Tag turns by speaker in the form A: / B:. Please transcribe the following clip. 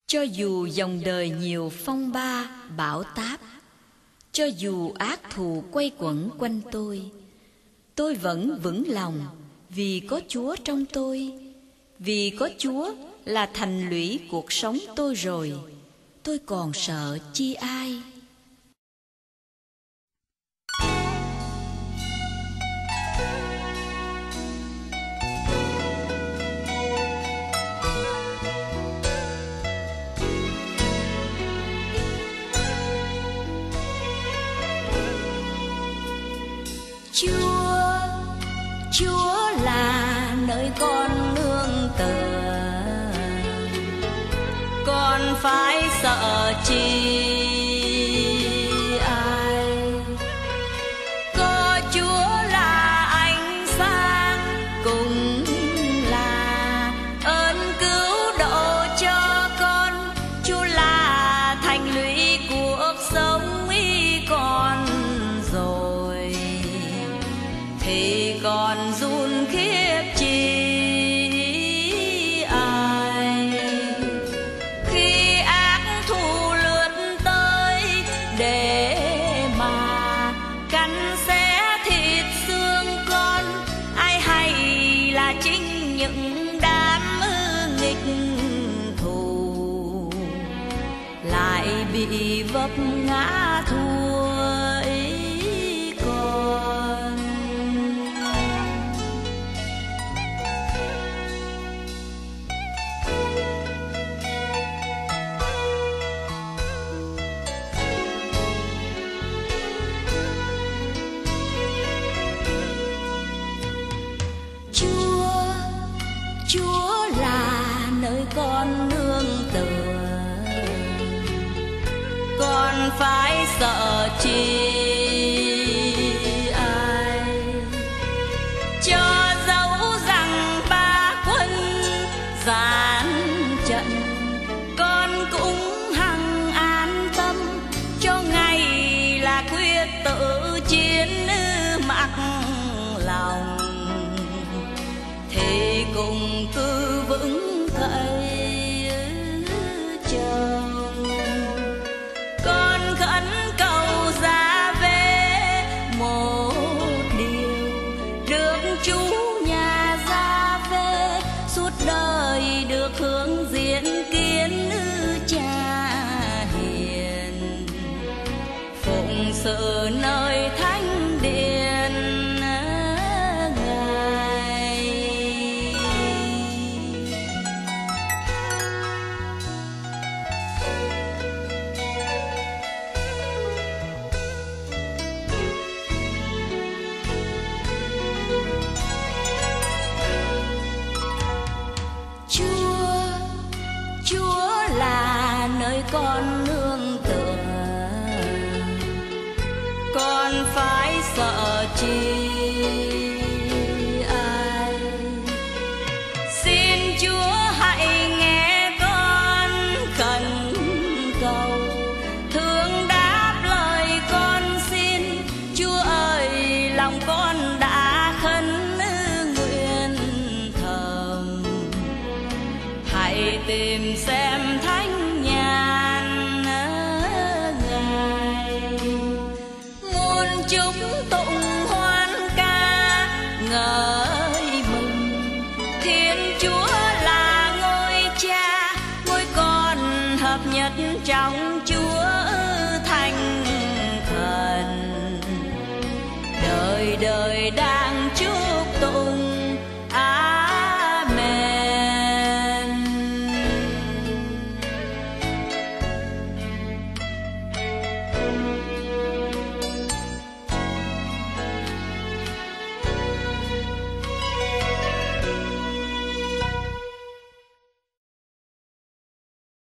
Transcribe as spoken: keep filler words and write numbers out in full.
A: Cho dù dòng đời nhiều phong ba, bão táp, cho dù ác thù quay quẩn quanh tôi, tôi vẫn vững lòng vì có Chúa trong tôi. Vì có Chúa là thành lũy cuộc sống tôi rồi, tôi còn sợ chi ai? Chúa, Chúa là nơi con nương tựa, con phải sợ chi ai? Có Chúa là ánh sáng, cũng là ơn cứu độ cho con. Chúa là thành lũy cuộc sống ý con rồi, thì còn run khiếp chi ai? Khi ác thù lướt tới để mà cắn xé thịt xương con, ai hay là chính những đám nghịch thù lại bị vấp ngã thua ý con. Chúa, Chúa là nơi con nương tựa, con phải sợ chi ai? Cho dẫu rằng ba quân gian trận, con cũng hằng an tâm, cho ngày là quyết tự chiến mặc lòng, thì cùng cứ vững cậy chồng. Con khẩn cầu ra về một điều, được chú nhà ra về, suốt đời được hướng diễn kiến cha hiền, phụng sự nơi thánh điện. Chúa, Chúa là nơi con nương tựa, con phải sợ chi ai? Xin Chúa hãy nghe con khẩn cầu, thương đáp lời con xin. Chúa ơi, lòng con đã khấn nguyện thầm, hãy tìm xem thánh nhàn Ngài. Muôn chúng tụng hoan ca ngợi mừng, Thiên Chúa là ngôi Cha, ngôi Con hợp nhất trong Chúa thành thần, đời đời đang chúc tụng.